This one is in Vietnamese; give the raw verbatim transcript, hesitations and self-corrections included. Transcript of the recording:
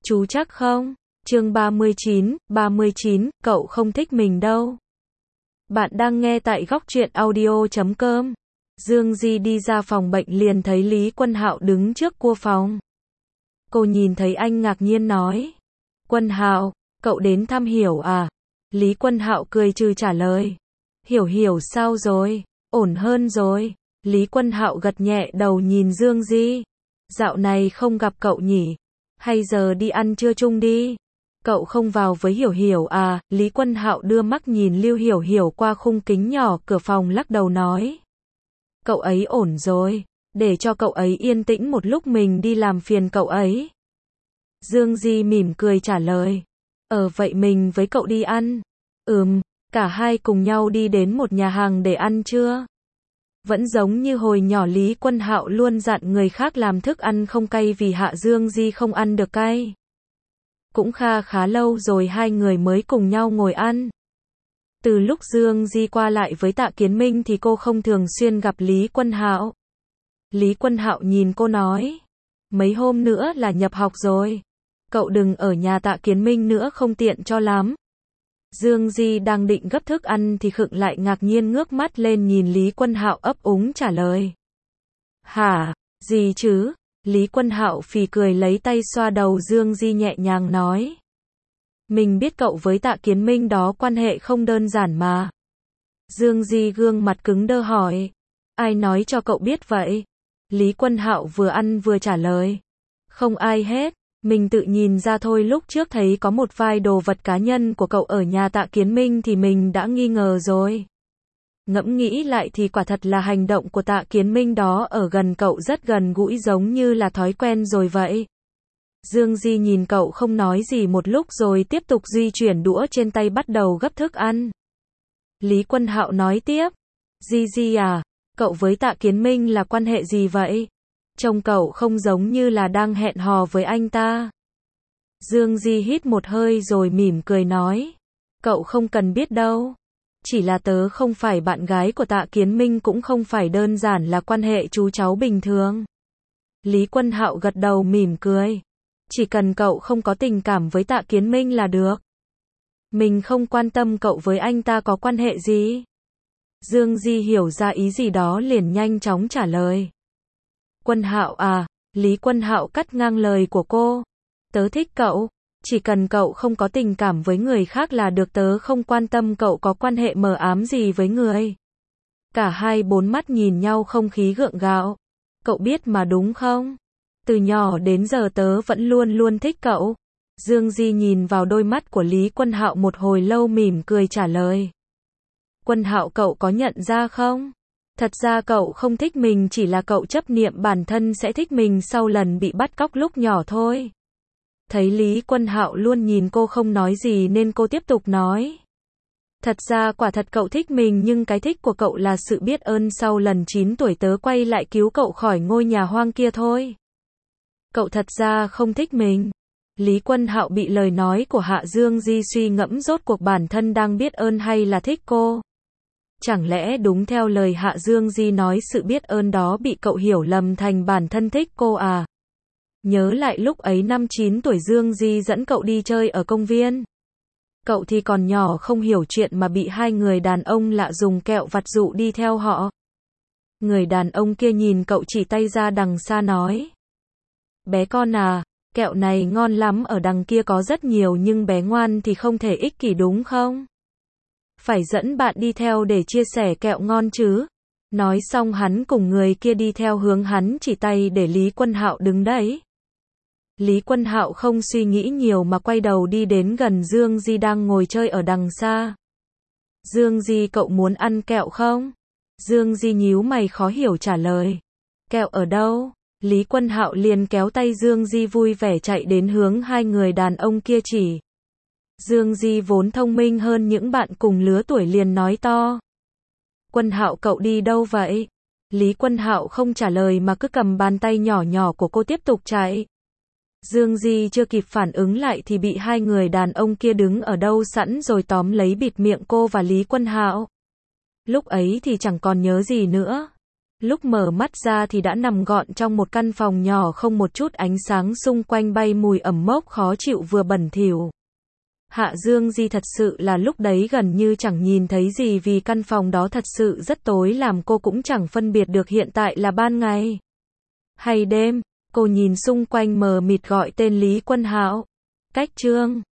Chú chắc không? Chương ba mươi chín, ba mươi chín, cậu không thích mình đâu. Bạn đang nghe tại góc truyện audio chấm com. Dương Di đi ra phòng bệnh liền thấy Lý Quân Hạo đứng trước cua phòng. Cô nhìn thấy anh ngạc nhiên nói. Quân Hạo, cậu đến thăm Hiểu à? Lý Quân Hạo cười trừ trả lời. Hiểu Hiểu sao rồi? Ổn hơn rồi. Lý Quân Hạo gật nhẹ đầu nhìn Dương Di. Dạo này không gặp cậu nhỉ? Hay giờ đi ăn trưa chung đi? Cậu không vào với Hiểu Hiểu à? Lý Quân Hạo đưa mắt nhìn Lưu Hiểu Hiểu qua khung kính nhỏ cửa phòng lắc đầu nói. Cậu ấy ổn rồi, để cho cậu ấy yên tĩnh một lúc mình đi làm phiền cậu ấy. Dương Di mỉm cười trả lời. Ờ vậy mình với cậu đi ăn. Ừm, cả hai cùng nhau đi đến một nhà hàng để ăn trưa. Vẫn giống như hồi nhỏ Lý Quân Hạo luôn dặn người khác làm thức ăn không cay vì Hạ Dương Di không ăn được cay. Cũng kha khá lâu rồi hai người mới cùng nhau ngồi ăn. Từ lúc Dương Di qua lại với Tạ Kiến Minh thì cô không thường xuyên gặp Lý Quân Hạo. Lý Quân Hạo nhìn cô nói. Mấy hôm nữa là nhập học rồi. Cậu đừng ở nhà Tạ Kiến Minh nữa không tiện cho lắm. Dương Di đang định gấp thức ăn thì khựng lại ngạc nhiên ngước mắt lên nhìn Lý Quân Hạo ấp úng trả lời. Hả, gì chứ? Lý Quân Hạo phì cười lấy tay xoa đầu Dương Di nhẹ nhàng nói. Mình biết cậu với Tạ Kiến Minh đó quan hệ không đơn giản mà. Dương Di gương mặt cứng đơ hỏi. Ai nói cho cậu biết vậy? Lý Quân Hạo vừa ăn vừa trả lời. Không ai hết. Mình tự nhìn ra thôi, lúc trước thấy có một vài đồ vật cá nhân của cậu ở nhà Tạ Kiến Minh thì mình đã nghi ngờ rồi. Ngẫm nghĩ lại thì quả thật là hành động của Tạ Kiến Minh đó ở gần cậu rất gần gũi giống như là thói quen rồi vậy. Dương Di nhìn cậu không nói gì một lúc rồi tiếp tục di chuyển đũa trên tay bắt đầu gấp thức ăn. Lý Quân Hạo nói tiếp. Di Di à, cậu với Tạ Kiến Minh là quan hệ gì vậy? Trông cậu không giống như là đang hẹn hò với anh ta. Dương Di hít một hơi rồi mỉm cười nói. Cậu không cần biết đâu. Chỉ là tớ không phải bạn gái của Tạ Kiến Minh, cũng không phải đơn giản là quan hệ chú cháu bình thường. Lý Quân Hạo gật đầu mỉm cười. Chỉ cần cậu không có tình cảm với Tạ Kiến Minh là được. Mình không quan tâm cậu với anh ta có quan hệ gì. Dương Di hiểu ra ý gì đó liền nhanh chóng trả lời. Quân Hạo à, Lý Quân Hạo cắt ngang lời của cô. Tớ thích cậu, chỉ cần cậu không có tình cảm với người khác là được, tớ không quan tâm cậu có quan hệ mờ ám gì với người. Cả hai bốn mắt nhìn nhau không khí gượng gạo. Cậu biết mà đúng không? Từ nhỏ đến giờ tớ vẫn luôn luôn thích cậu. Dương Di nhìn vào đôi mắt của Lý Quân Hạo một hồi lâu mỉm cười trả lời. Quân Hạo, cậu có nhận ra không? Thật ra cậu không thích mình chỉ là cậu chấp niệm bản thân sẽ thích mình sau lần bị bắt cóc lúc nhỏ thôi. Thấy Lý Quân Hạo luôn nhìn cô không nói gì nên cô tiếp tục nói. Thật ra quả thật cậu thích mình, nhưng cái thích của cậu là sự biết ơn sau lần chín tuổi tớ quay lại cứu cậu khỏi ngôi nhà hoang kia thôi. Cậu thật ra không thích mình. Lý Quân Hạo bị lời nói của Hạ Dương Di suy ngẫm rốt cuộc bản thân đang biết ơn hay là thích cô. Chẳng lẽ đúng theo lời Hạ Dương Di nói sự biết ơn đó bị cậu hiểu lầm thành bản thân thích cô à? Nhớ lại lúc ấy năm chín tuổi Dương Di dẫn cậu đi chơi ở công viên. Cậu thì còn nhỏ không hiểu chuyện mà bị hai người đàn ông lạ dùng kẹo vặt dụ đi theo họ. Người đàn ông kia nhìn cậu chỉ tay ra đằng xa nói. Bé con à, kẹo này ngon lắm, ở đằng kia có rất nhiều nhưng bé ngoan thì không thể ích kỷ đúng không? Phải dẫn bạn đi theo để chia sẻ kẹo ngon chứ. Nói xong hắn cùng người kia đi theo hướng hắn chỉ tay để Lý Quân Hạo đứng đấy. Lý Quân Hạo không suy nghĩ nhiều mà quay đầu đi đến gần Dương Di đang ngồi chơi ở đằng xa. Dương Di, cậu muốn ăn kẹo không? Dương Di nhíu mày khó hiểu trả lời. Kẹo ở đâu? Lý Quân Hạo liền kéo tay Dương Di vui vẻ chạy đến hướng hai người đàn ông kia chỉ. Dương Di vốn thông minh hơn những bạn cùng lứa tuổi liền nói to. Quân Hạo, cậu đi đâu vậy? Lý Quân Hạo không trả lời mà cứ cầm bàn tay nhỏ nhỏ của cô tiếp tục chạy. Dương Di chưa kịp phản ứng lại thì bị hai người đàn ông kia đứng ở đâu sẵn rồi tóm lấy bịt miệng cô và Lý Quân Hạo. Lúc ấy thì chẳng còn nhớ gì nữa. Lúc mở mắt ra thì đã nằm gọn trong một căn phòng nhỏ không một chút ánh sáng, xung quanh bay mùi ẩm mốc khó chịu vừa bẩn thỉu. Hạ Dương Di thật sự là lúc đấy gần như chẳng nhìn thấy gì vì căn phòng đó thật sự rất tối, làm cô cũng chẳng phân biệt được hiện tại là ban ngày hay đêm. Cô nhìn xung quanh mờ mịt gọi tên Lý Quân Hạo. Cách chương